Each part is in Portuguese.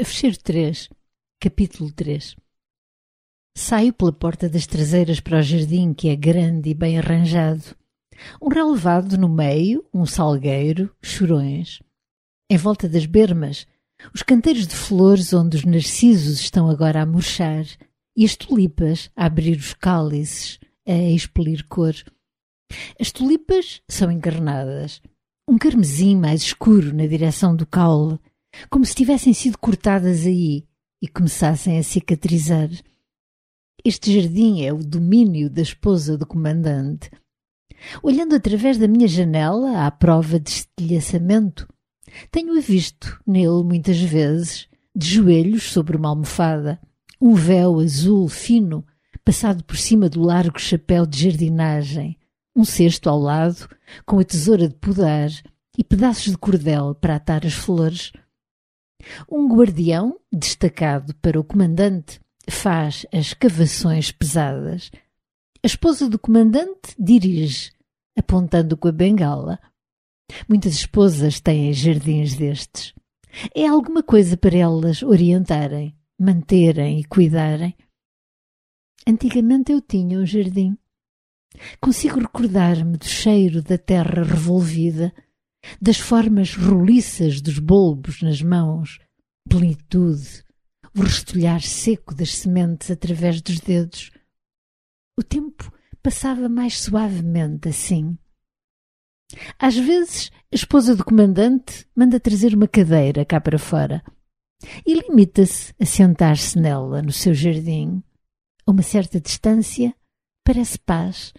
Fecheiro 3, capítulo 3. Saio pela porta das traseiras para o jardim, que é grande e bem arranjado. Um relevado no meio, um salgueiro, chorões. Em volta das bermas, os canteiros de flores onde os narcisos estão agora a murchar e as tulipas a abrir os cálices, a expelir cor. As tulipas são encarnadas, um carmesim mais escuro na direção do caule, como se tivessem sido cortadas aí e começassem a cicatrizar. Este jardim é o domínio da esposa do comandante. Olhando através da minha janela, à prova de estilhaçamento, tenho-a visto nele muitas vezes, de joelhos sobre uma almofada, um véu azul fino passado por cima do largo chapéu de jardinagem, um cesto ao lado com a tesoura de podar e pedaços de cordel para atar as flores. Um guardião, destacado para o comandante, faz as escavações pesadas. A esposa do comandante dirige, apontando com a bengala. Muitas esposas têm jardins destes. É alguma coisa para elas orientarem, manterem e cuidarem. Antigamente eu tinha um jardim. Consigo recordar-me do cheiro da terra revolvida, das formas roliças dos bulbos nas mãos, plenitude, o restolhar seco das sementes através dos dedos. O tempo passava mais suavemente assim. Às vezes, a esposa do comandante manda trazer uma cadeira cá para fora e limita-se a sentar-se nela no seu jardim. A uma certa distância, parece paz.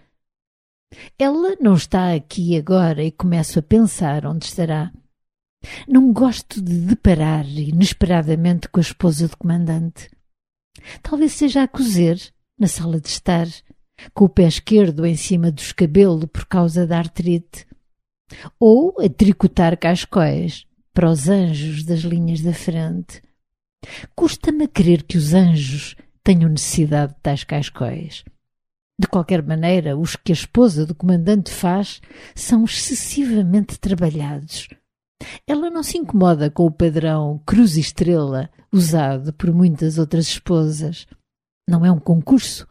Ela não está aqui agora e começo a pensar onde estará. Não gosto de deparar inesperadamente com a esposa do comandante. Talvez seja a cozer, na sala de estar, com o pé esquerdo em cima do escabelo por causa da artrite. Ou a tricotar cascóis para os anjos das linhas da frente. Custa-me a crer que os anjos tenham necessidade de tais cascóis. De qualquer maneira, os que a esposa do comandante faz são excessivamente trabalhados. Ela não se incomoda com o padrão cruz e estrela usado por muitas outras esposas. Não é um concurso.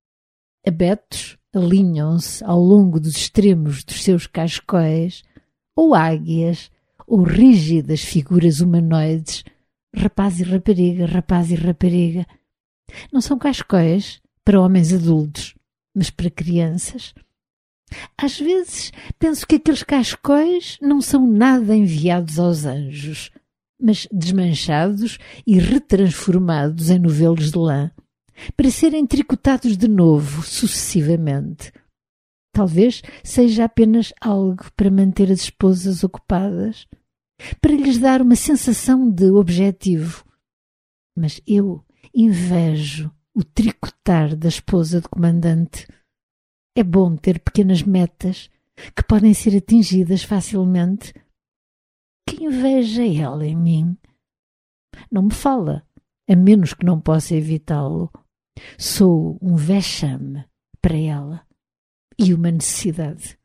Abetos alinham-se ao longo dos extremos dos seus cascóis, ou águias, ou rígidas figuras humanoides, rapaz e rapariga. Não são cascóis para homens adultos, mas para crianças. Às vezes penso que aqueles cascóis não são nada enviados aos anjos, mas desmanchados e retransformados em novelos de lã, para serem tricotados de novo, sucessivamente. Talvez seja apenas algo para manter as esposas ocupadas, para lhes dar uma sensação de objetivo. Mas eu invejo o tricotar da esposa do comandante. É bom ter pequenas metas que podem ser atingidas facilmente. Que inveja é ela em mim? Não me fala, a menos que não possa evitá-lo. Sou um vexame para ela e uma necessidade.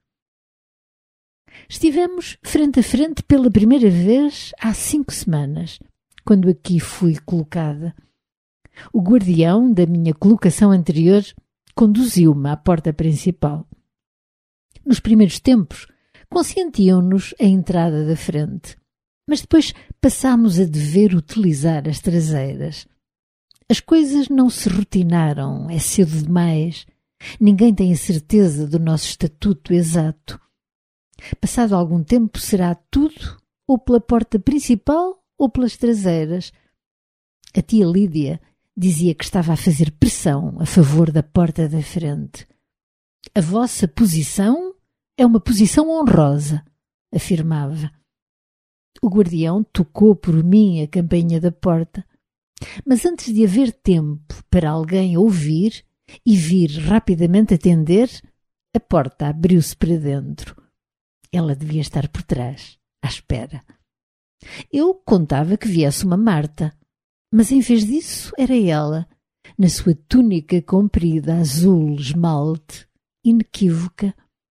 Estivemos frente a frente pela primeira vez há 5 semanas, quando aqui fui colocada. O guardião da minha colocação anterior conduziu-me à porta principal. Nos primeiros tempos, consentiam-nos a entrada da frente, mas depois passámos a dever utilizar as traseiras. As coisas não se rotinaram, é cedo demais. Ninguém tem a certeza do nosso estatuto exato. Passado algum tempo será tudo ou pela porta principal ou pelas traseiras. A tia Lídia dizia que estava a fazer pressão a favor da porta da frente. A vossa posição é uma posição honrosa, afirmava. O guardião tocou por mim a campainha da porta, mas antes de haver tempo para alguém ouvir e vir rapidamente atender, a porta abriu-se para dentro. Ela devia estar por trás, à espera. Eu contava que viesse uma Marta, mas em vez disso era ela, na sua túnica comprida azul esmalte, inequívoca.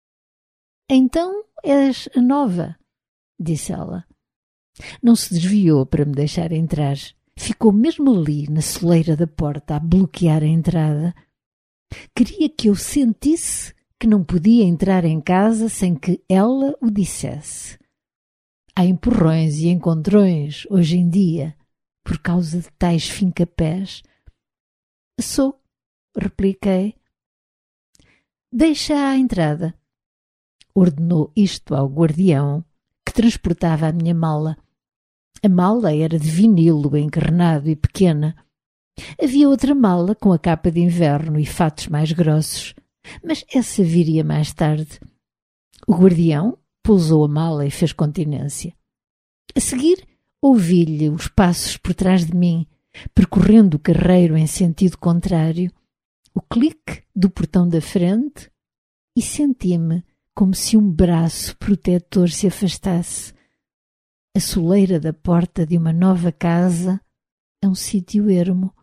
Então és a nova, disse ela. Não se desviou para me deixar entrar Ficou mesmo ali, na soleira da porta, a bloquear a entrada. Queria que eu sentisse que não podia entrar em casa sem que ela o dissesse. Há empurrões e encontrões hoje em dia, por causa de tais fincapés. Sou, repliquei. Deixa à entrada. Ordenou isto ao guardião, que transportava a minha mala. A mala era de vinilo encarnado e pequena. Havia outra mala com a capa de inverno e fatos mais grossos, mas essa viria mais tarde. O guardião pousou a mala e fez continência. A seguir, ouvi-lhe os passos por trás de mim, percorrendo o carreiro em sentido contrário, o clique do portão da frente, e senti-me como se um braço protetor se afastasse. A soleira da porta de uma nova casa é um sítio ermo.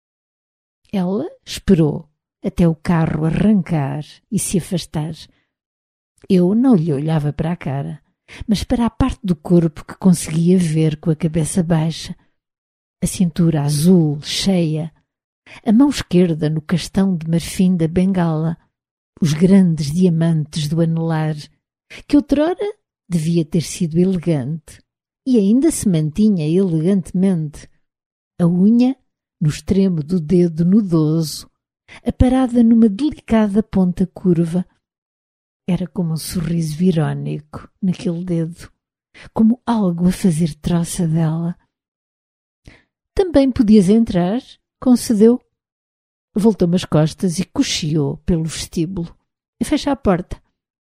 Ela esperou até o carro arrancar e se afastar. Eu não lhe olhava para a cara, mas para a parte do corpo que conseguia ver com a cabeça baixa. A cintura azul, cheia, a mão esquerda no castão de marfim da bengala, os grandes diamantes do anelar, que outrora devia ter sido elegante, e ainda se mantinha elegantemente. A unha no extremo do dedo nudoso, aparada numa delicada ponta curva. Era como um sorriso irónico naquele dedo, como algo a fazer troça dela. Também podias entrar, concedeu. Voltou-me as costas e cochiou pelo vestíbulo. Fecha a porta.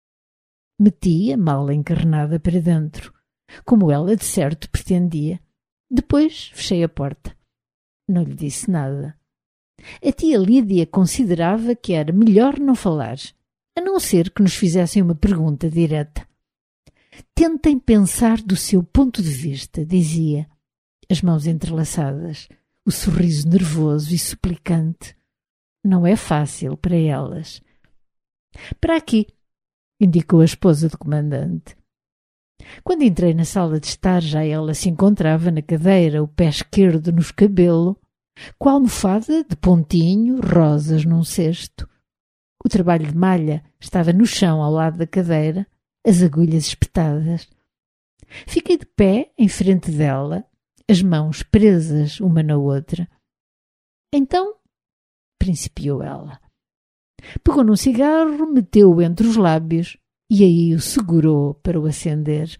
Meti a mala encarnada para dentro, como ela de certo pretendia. Depois fechei a porta. Não lhe disse nada. A tia Lídia considerava que era melhor não falar, a não ser que nos fizessem uma pergunta direta. Tentem pensar do seu ponto de vista, dizia, as mãos entrelaçadas, o sorriso nervoso e suplicante. Não é fácil para elas. Para aqui, indicou a esposa do comandante. Quando entrei na sala de estar, já ela se encontrava na cadeira, o pé esquerdo no escabelo, com a almofada de pontinho, rosas num cesto. O trabalho de malha estava no chão ao lado da cadeira, as agulhas espetadas. Fiquei de pé em frente dela, as mãos presas uma na outra. Então, principiou ela. Pegou num cigarro, meteu-o entre os lábios e aí o segurou para o acender.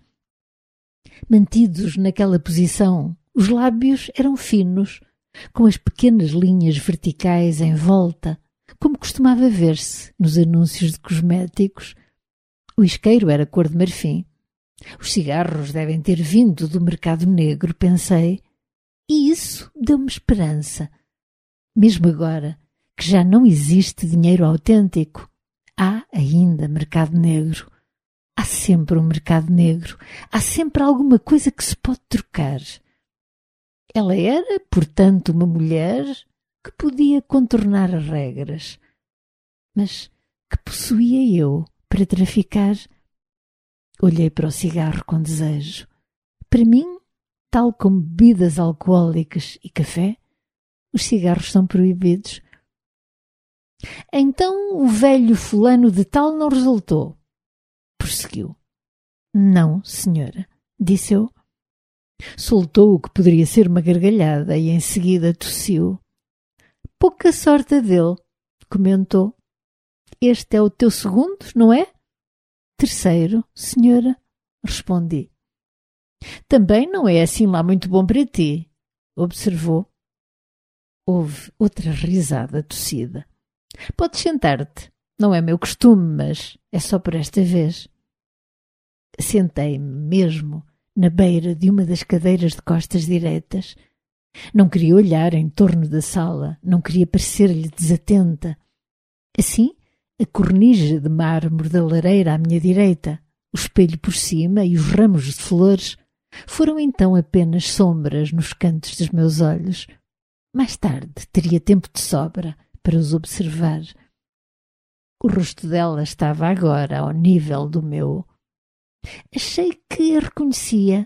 Mantidos naquela posição, os lábios eram finos, com as pequenas linhas verticais em volta, como costumava ver-se nos anúncios de cosméticos. O isqueiro era cor de marfim. Os cigarros devem ter vindo do mercado negro, pensei, e isso deu-me esperança. Mesmo agora, que já não existe dinheiro autêntico, há ainda mercado negro. Há sempre um mercado negro. Há sempre alguma coisa que se pode trocar. Ela era, portanto, uma mulher que podia contornar as regras. Mas que possuía eu para traficar? Olhei para o cigarro com desejo. Para mim, tal como bebidas alcoólicas e café, os cigarros são proibidos. Então o velho fulano de tal não resultou, prosseguiu. Não, senhora, disse eu. Soltou o que poderia ser uma gargalhada e em seguida tossiu. Pouca sorte a dele, comentou. Este é o teu segundo, não é? Terceiro, senhora, respondi. Também não é assim lá muito bom para ti, observou. Houve outra risada tossida. Podes sentar-te. Não é meu costume, mas é só por esta vez. Sentei-me mesmo na beira de uma das cadeiras de costas direitas. Não queria olhar em torno da sala, não queria parecer-lhe desatenta. Assim, a cornija de mármore da lareira à minha direita, o espelho por cima e os ramos de flores foram então apenas sombras nos cantos dos meus olhos. Mais tarde teria tempo de sobra para os observar. O rosto dela estava agora ao nível do meu. Achei que a reconhecia.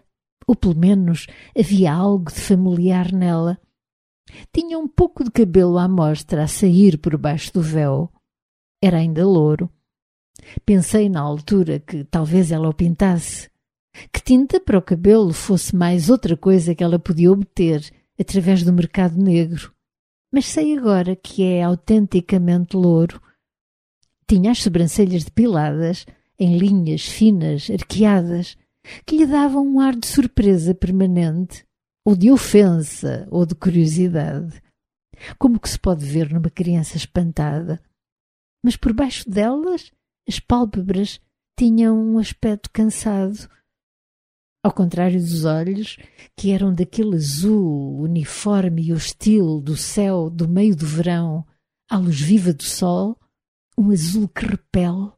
ou pelo menos havia algo de familiar nela. Tinha um pouco de cabelo à mostra a sair por baixo do véu. Era ainda louro. Pensei na altura que talvez ela o pintasse, que tinta para o cabelo fosse mais outra coisa que ela podia obter através do mercado negro. Mas sei agora que é autenticamente louro. Tinha as sobrancelhas depiladas, em linhas finas, arqueadas, que lhe davam um ar de surpresa permanente, ou de ofensa, ou de curiosidade, como que se pode ver numa criança espantada. Mas por baixo delas, as pálpebras tinham um aspecto cansado. Ao contrário dos olhos, que eram daquele azul uniforme e hostil do céu do meio do verão, à luz viva do sol, um azul que repele.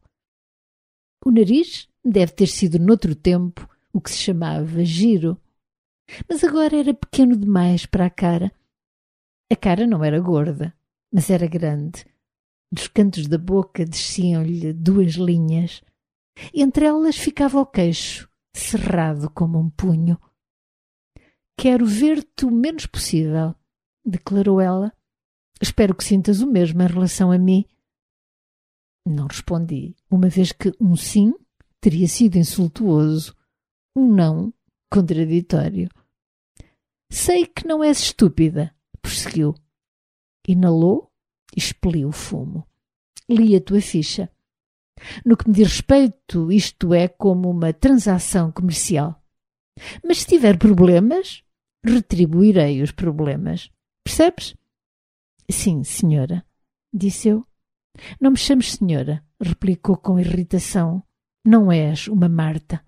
O nariz deve ter sido noutro tempo o que se chamava giro, mas agora era pequeno demais para a cara. A cara não era gorda, mas era grande. Dos cantos da boca desciam-lhe 2 linhas. Entre elas ficava o queixo, cerrado como um punho. «Quero ver-te o menos possível», declarou ela. «Espero que sintas o mesmo em relação a mim». Não respondi, uma vez que um sim teria sido insultuoso, um não contraditório. «Sei que não és estúpida», prosseguiu. Inalou e expeliu o fumo. «Li a tua ficha. No que me diz respeito, isto é como uma transação comercial. Mas se tiver problemas, retribuirei os problemas. Percebes?» «Sim, senhora», disse eu. «Não me chames senhora», replicou com irritação. «Não és uma Marta».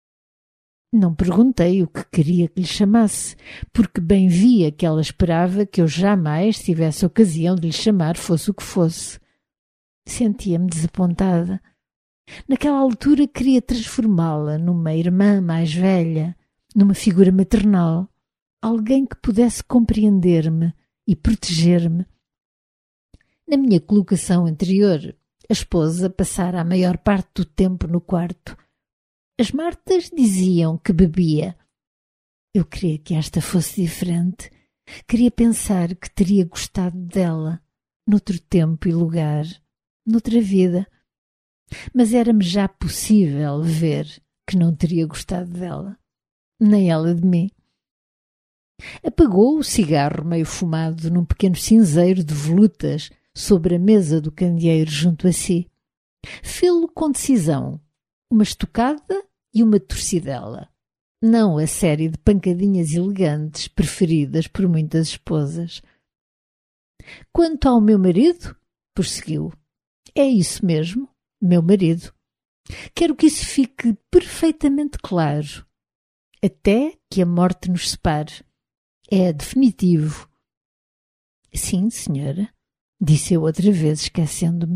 Não perguntei o que queria que lhe chamasse, porque bem via que ela esperava que eu jamais tivesse ocasião de lhe chamar fosse o que fosse. Sentia-me desapontada. Naquela altura queria transformá-la numa irmã mais velha, numa figura maternal, alguém que pudesse compreender-me e proteger-me. Na minha colocação anterior, a esposa passara a maior parte do tempo no quarto. As Martas diziam que bebia. Eu queria que esta fosse diferente. Queria pensar que teria gostado dela, noutro tempo e lugar, noutra vida. Mas era-me já possível ver que não teria gostado dela, nem ela de mim. Apagou o cigarro meio fumado num pequeno cinzeiro de volutas sobre a mesa do candeeiro junto a si. Fê-lo com decisão, uma estocada e uma torcidela, não a série de pancadinhas elegantes preferidas por muitas esposas. «Quanto ao meu marido», prosseguiu, «é isso mesmo, meu marido. Quero que isso fique perfeitamente claro, até que a morte nos separe. É definitivo». «Sim, senhora», disse eu outra vez, esquecendo-me.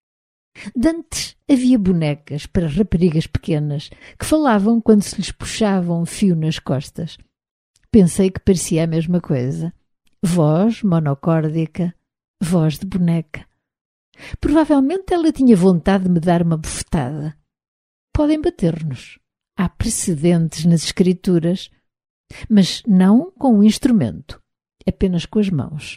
Dantes havia bonecas para raparigas pequenas que falavam quando se lhes puxava um fio nas costas. Pensei que parecia a mesma coisa. Voz monocórdica, voz de boneca. Provavelmente ela tinha vontade de me dar uma bofetada. Podem bater-nos. Há precedentes nas escrituras, mas não com um instrumento, apenas com as mãos.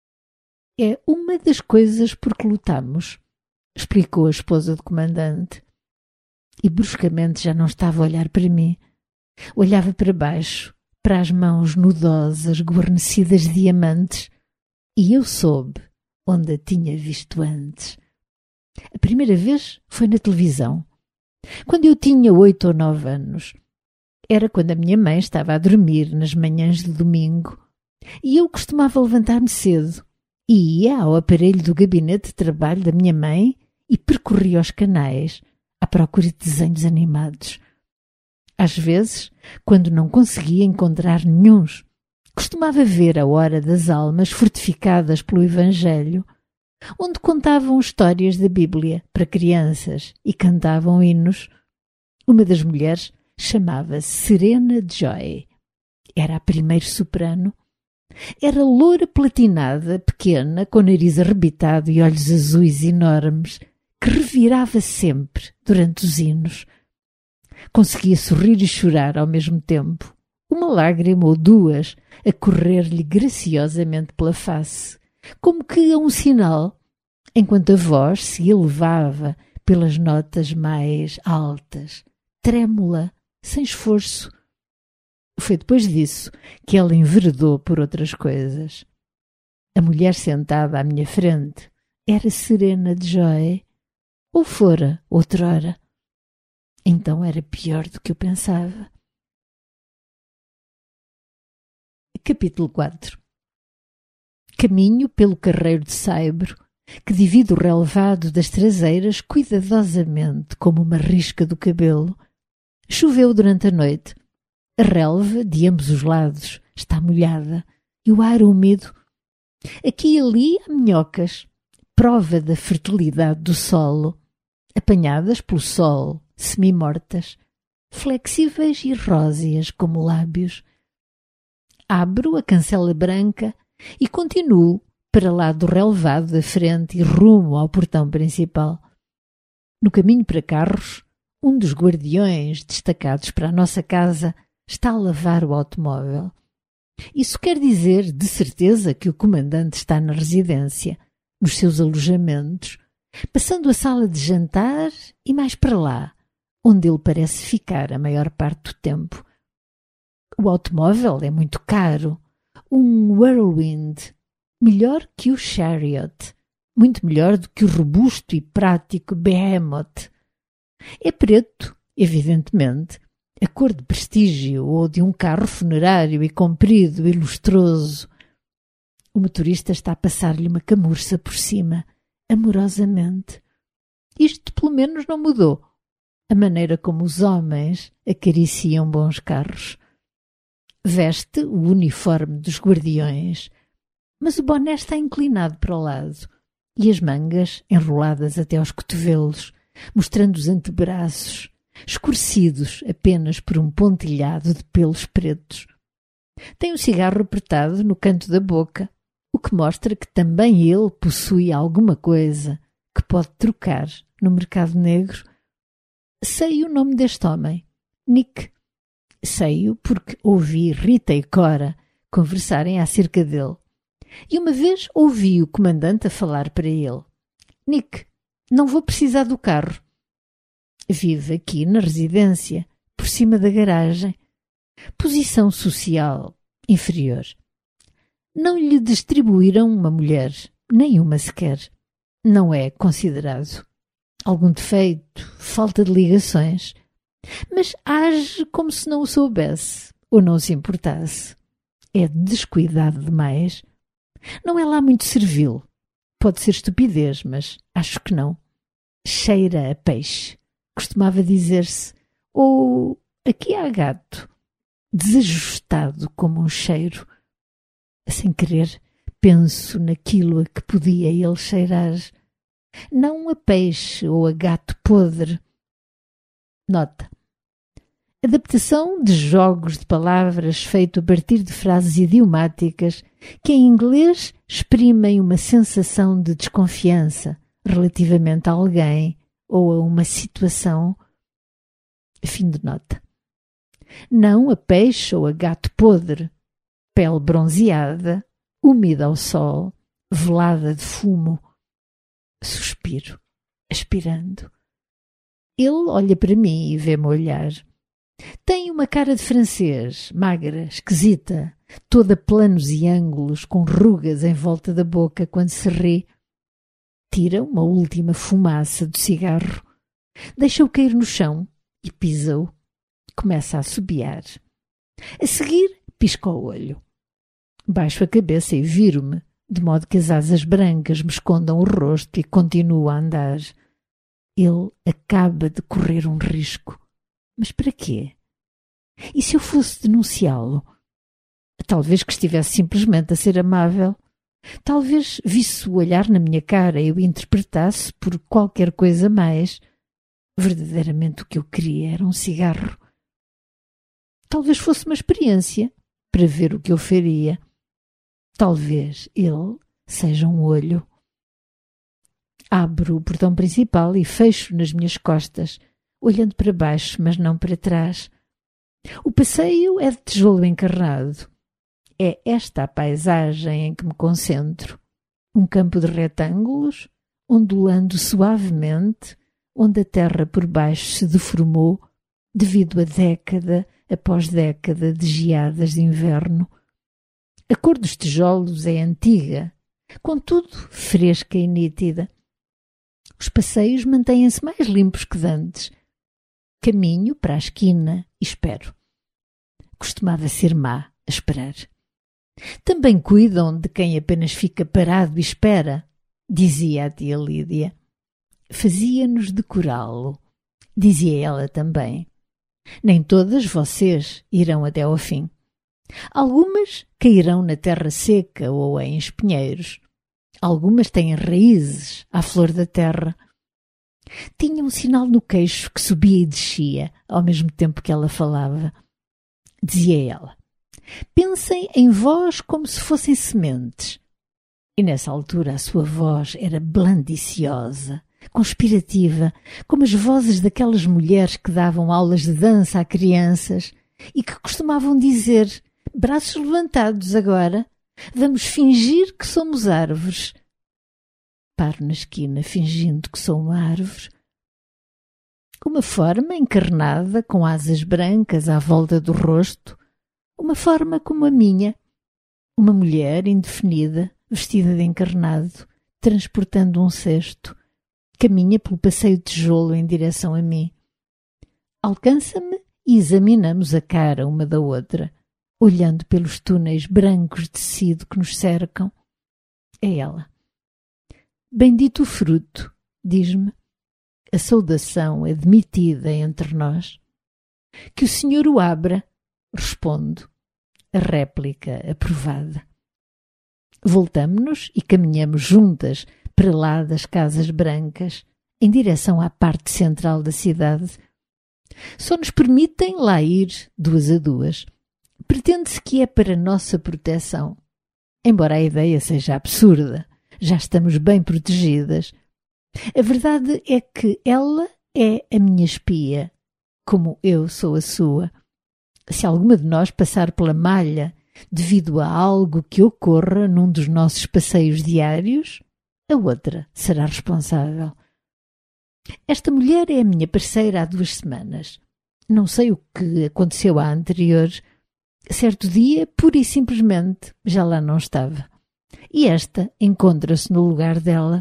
É uma das coisas por que lutamos, explicou a esposa do comandante. E bruscamente já não estava a olhar para mim. Olhava para baixo, para as mãos nudosas, guarnecidas de diamantes, e eu soube onde a tinha visto antes. A primeira vez foi na televisão, quando eu tinha 8 ou 9 anos. Era quando a minha mãe estava a dormir nas manhãs de domingo, e eu costumava levantar-me cedo, e ia ao aparelho do gabinete de trabalho da minha mãe e percorria os canais à procura de desenhos animados. Às vezes, quando não conseguia encontrar nenhuns, costumava ver a Hora das Almas fortificadas pelo Evangelho, onde contavam histórias da Bíblia para crianças e cantavam hinos. Uma das mulheres chamava-se Serena Joy. Era a primeira soprano. Era loura platinada, pequena, com nariz arrebitado e olhos azuis enormes, que revirava sempre durante os hinos. Conseguia sorrir e chorar ao mesmo tempo, uma lágrima ou duas a correr-lhe graciosamente pela face, como que a um sinal, enquanto a voz se elevava pelas notas mais altas, trêmula, sem esforço. Foi depois disso que ela enveredou por outras coisas. A mulher sentada à minha frente era Serena de Joy, ou fora outrora. Então era pior do que eu pensava. Capítulo 4. Caminho pelo carreiro de saibro, que divide o relevado das traseiras cuidadosamente como uma risca do cabelo. Choveu durante a noite. A relva de ambos os lados está molhada e o ar úmido. Aqui e ali há minhocas, prova da fertilidade do solo, apanhadas pelo sol, semi-mortas, flexíveis e róseas como lábios. Abro a cancela branca e continuo para lá do relevado da frente e rumo ao portão principal. No caminho para carros, um dos guardiões destacados para a nossa casa está a lavar o automóvel. Isso quer dizer, de certeza, que o comandante está na residência, nos seus alojamentos, passando a sala de jantar e mais para lá, onde ele parece ficar a maior parte do tempo. O automóvel é muito caro, um Whirlwind, melhor que o Chariot, muito melhor do que o robusto e prático Behemoth. É preto, evidentemente, a cor de prestígio ou de um carro funerário e comprido e lustroso. O motorista está a passar-lhe uma camurça por cima, amorosamente. Isto, pelo menos, não mudou. A maneira como os homens acariciam bons carros. Veste o uniforme dos guardiões, mas o boné está inclinado para o lado e as mangas enroladas até aos cotovelos, mostrando os antebraços, escurecidos apenas por um pontilhado de pelos pretos. Tem um cigarro apertado no canto da boca, o que mostra que também ele possui alguma coisa que pode trocar no mercado negro. Sei o nome deste homem, Nick. Sei-o porque ouvi Rita e Cora conversarem acerca dele. E uma vez ouvi o comandante a falar para ele. Nick, não vou precisar do carro. Vive aqui na residência, por cima da garagem. Posição social inferior. Não lhe distribuíram uma mulher, nenhuma sequer. Não é considerado. Algum defeito, falta de ligações. Mas age como se não o soubesse ou não se importasse. É descuidado demais. Não é lá muito servil. Pode ser estupidez, mas acho que não. Cheira a peixe, costumava dizer-se, ou aqui há gato, desajustado como um cheiro. Sem querer, penso naquilo a que podia ele cheirar. Não a peixe ou a gato podre. Nota. Adaptação de jogos de palavras feito a partir de frases idiomáticas que em inglês exprimem uma sensação de desconfiança relativamente a alguém ou a uma situação. Fim de nota. Não a peixe ou a gato podre, pele bronzeada, úmida ao sol, velada de fumo. Suspiro, aspirando. Ele olha para mim e vê-me olhar. Tem uma cara de francês, magra, esquisita, toda planos e ângulos, com rugas em volta da boca quando se ri. Tira uma última fumaça do cigarro, deixa-o cair no chão e pisa-o. Começa a assobiar. A seguir, pisca o olho. Baixo a cabeça e viro-me, de modo que as asas brancas me escondam o rosto e continuo a andar. Ele acaba de correr um risco. Mas para quê? E se eu fosse denunciá-lo? Talvez que estivesse simplesmente a ser amável. Talvez visse o olhar na minha cara e o interpretasse por qualquer coisa mais. Verdadeiramente o que eu queria era um cigarro. Talvez fosse uma experiência para ver o que eu faria. Talvez ele seja um olho. Abro o portão principal e fecho nas minhas costas, olhando para baixo, mas não para trás. O passeio é de tijolo encarnado. É esta a paisagem em que me concentro. Um campo de retângulos, ondulando suavemente, onde a terra por baixo se deformou devido a década após década de geadas de inverno. A cor dos tijolos é antiga, contudo fresca e nítida. Os passeios mantêm-se mais limpos que dantes. Caminho para a esquina e espero. Costumava ser má a esperar. Também cuidam de quem apenas fica parado e espera, dizia a tia Lídia. Fazia-nos decorá-lo, dizia ela também. Nem todas vocês irão até ao fim. Algumas cairão na terra seca ou em espinheiros. Algumas têm raízes à flor da terra. Tinha um sinal no queixo que subia e descia, ao mesmo tempo que ela falava. Dizia ela, pensem em vós como se fossem sementes. E nessa altura a sua voz era blandiciosa, conspirativa, como as vozes daquelas mulheres que davam aulas de dança a crianças e que costumavam dizer, braços levantados agora, vamos fingir que somos árvores. Paro na esquina fingindo que sou uma árvore. Uma forma encarnada com asas brancas à volta do rosto, uma forma como a minha, uma mulher indefinida, vestida de encarnado, transportando um cesto, caminha pelo passeio de tijolo em direção a mim. Alcança-me e examinamos a cara uma da outra, olhando pelos túneis brancos de tecido que nos cercam. É ela. Bendito o fruto, diz-me. A saudação é admitida entre nós. Que o Senhor o abra, respondo. A réplica aprovada. Voltamo-nos e caminhamos juntas para lá das casas brancas, em direção à parte central da cidade. Só nos permitem lá ir duas a duas. Pretende-se que é para nossa proteção. Embora a ideia seja absurda, já estamos bem protegidas. A verdade é que ela é a minha espia, como eu sou a sua. Se alguma de nós passar pela malha devido a algo que ocorra num dos nossos passeios diários, a outra será responsável. Esta mulher é a minha parceira há 2 semanas. Não sei o que aconteceu à anterior. Certo dia, pura e simplesmente, já lá não estava. E esta encontra-se no lugar dela.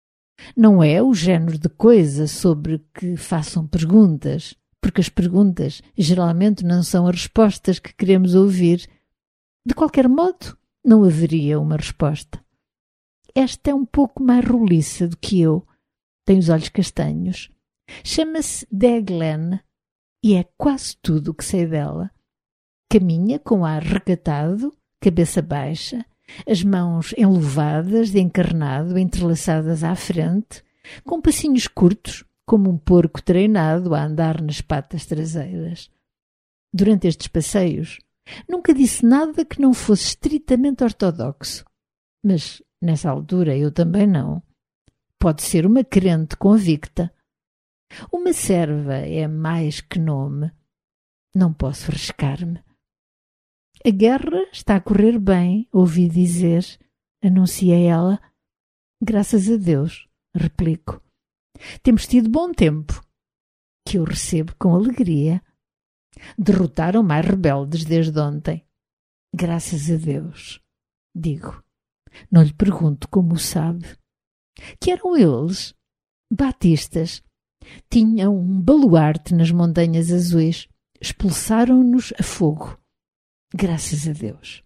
Não é o género de coisa sobre que façam perguntas, porque as perguntas geralmente não são as respostas que queremos ouvir. De qualquer modo, não haveria uma resposta. Esta é um pouco mais roliça do que eu. Tem os olhos castanhos. Chama-se Deglen e é quase tudo o que sei dela. Caminha com ar recatado, cabeça baixa, as mãos enluvadas de encarnado entrelaçadas à frente, com passinhos curtos, como um porco treinado a andar nas patas traseiras. Durante estes passeios, nunca disse nada que não fosse estritamente ortodoxo. Mas, nessa altura, eu também não. Pode ser uma crente convicta. Uma serva é mais que nome. Não posso arriscar-me. A guerra está a correr bem, ouvi dizer, anuncia ela. Graças a Deus, replico. Temos tido bom tempo, que eu recebo com alegria. Derrotaram mais rebeldes desde ontem. Graças a Deus, digo. Não lhe pergunto como o sabe. Que eram eles? Batistas. Tinham um baluarte nas montanhas azuis. Expulsaram-nos a fogo. Graças a Deus.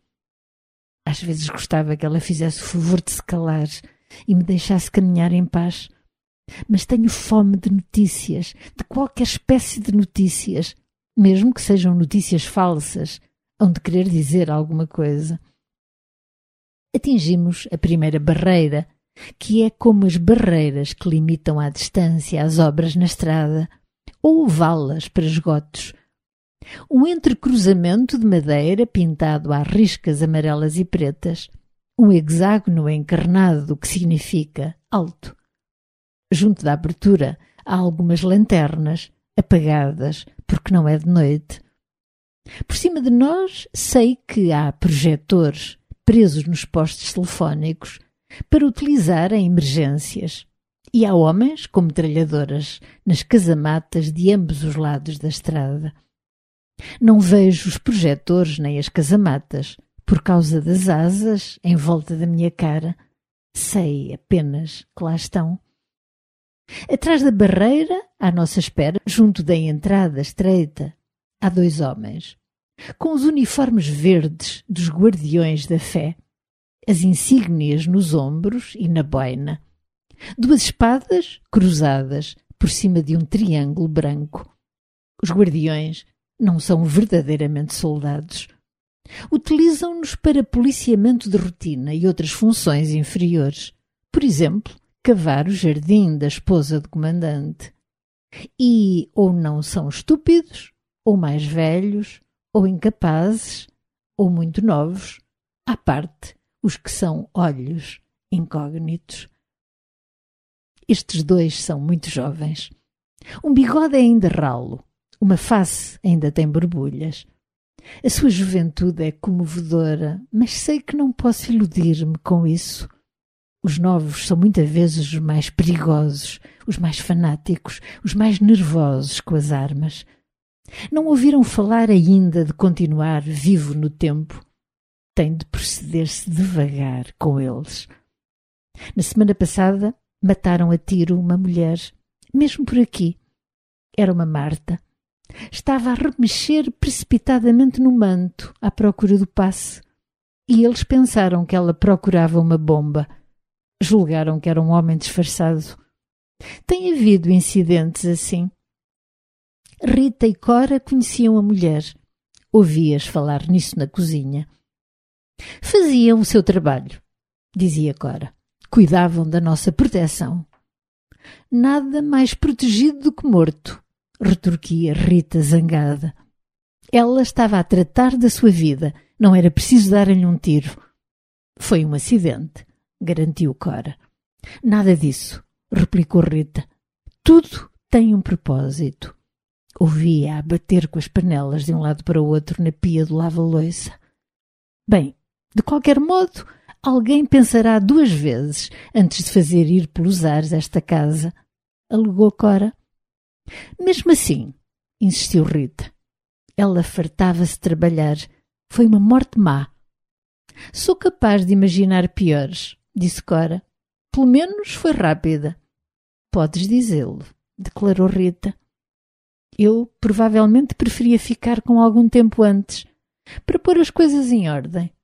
Às vezes gostava que ela fizesse o favor de se calar e me deixasse caminhar em paz. Mas tenho fome de notícias, de qualquer espécie de notícias, mesmo que sejam notícias falsas, hão de querer dizer alguma coisa. Atingimos a primeira barreira, que é como as barreiras que limitam à distância as obras na estrada, ou valas para esgotos. Um entrecruzamento de madeira pintado a riscas amarelas e pretas, um hexágono encarnado que significa alto. Junto da abertura há algumas lanternas, apagadas porque não é de noite. Por cima de nós, sei que há projetores presos nos postes telefónicos para utilizar em emergências. E há homens com metralhadoras nas casamatas de ambos os lados da estrada. Não vejo os projetores nem as casamatas por causa das asas em volta da minha cara. Sei apenas que lá estão. Atrás da barreira, à nossa espera, junto da entrada estreita, há 2 homens, com os uniformes verdes dos guardiões da fé, as insígnias nos ombros e na boina, 2 espadas cruzadas por cima de um triângulo branco. Os guardiões não são verdadeiramente soldados. Utilizam-nos para policiamento de rotina e outras funções inferiores. Por exemplo, cavar o jardim da esposa do comandante. E ou não são estúpidos, ou mais velhos, ou incapazes, ou muito novos, à parte os que são olhos incógnitos. Estes 2 são muito jovens. Um bigode é ainda ralo, uma face ainda tem borbulhas. A sua juventude é comovedora, mas sei que não posso iludir-me com isso. Os novos são muitas vezes os mais perigosos, os mais fanáticos, os mais nervosos com as armas. Não ouviram falar ainda de continuar vivo no tempo. Tem de proceder-se devagar com eles. Na semana passada, mataram a tiro uma mulher, mesmo por aqui. Era uma Marta. Estava a remexer precipitadamente no manto, à procura do passe. E eles pensaram que ela procurava uma bomba. Julgaram que era um homem disfarçado. Tem havido incidentes assim. Rita e Cora conheciam a mulher. Ouvi-as falar nisso na cozinha. Faziam o seu trabalho, dizia Cora. Cuidavam da nossa proteção. Nada mais protegido do que morto, retorquia Rita zangada. Ela estava a tratar da sua vida. Não era preciso dar-lhe um tiro. Foi um acidente, garantiu Cora. Nada disso, replicou Rita. Tudo tem um propósito. Ouvia-a bater com as panelas de um lado para o outro na pia do lava-loiça. Bem, de qualquer modo, alguém pensará 2 vezes antes de fazer ir pelos ares esta casa, alegou Cora. Mesmo assim, insistiu Rita. Ela fartava-se de trabalhar. Foi uma morte má. Sou capaz de imaginar piores, disse Cora. Pelo menos foi rápida. Podes dizê-lo, declarou Rita. Eu provavelmente preferia ficar com algum tempo antes, para pôr as coisas em ordem.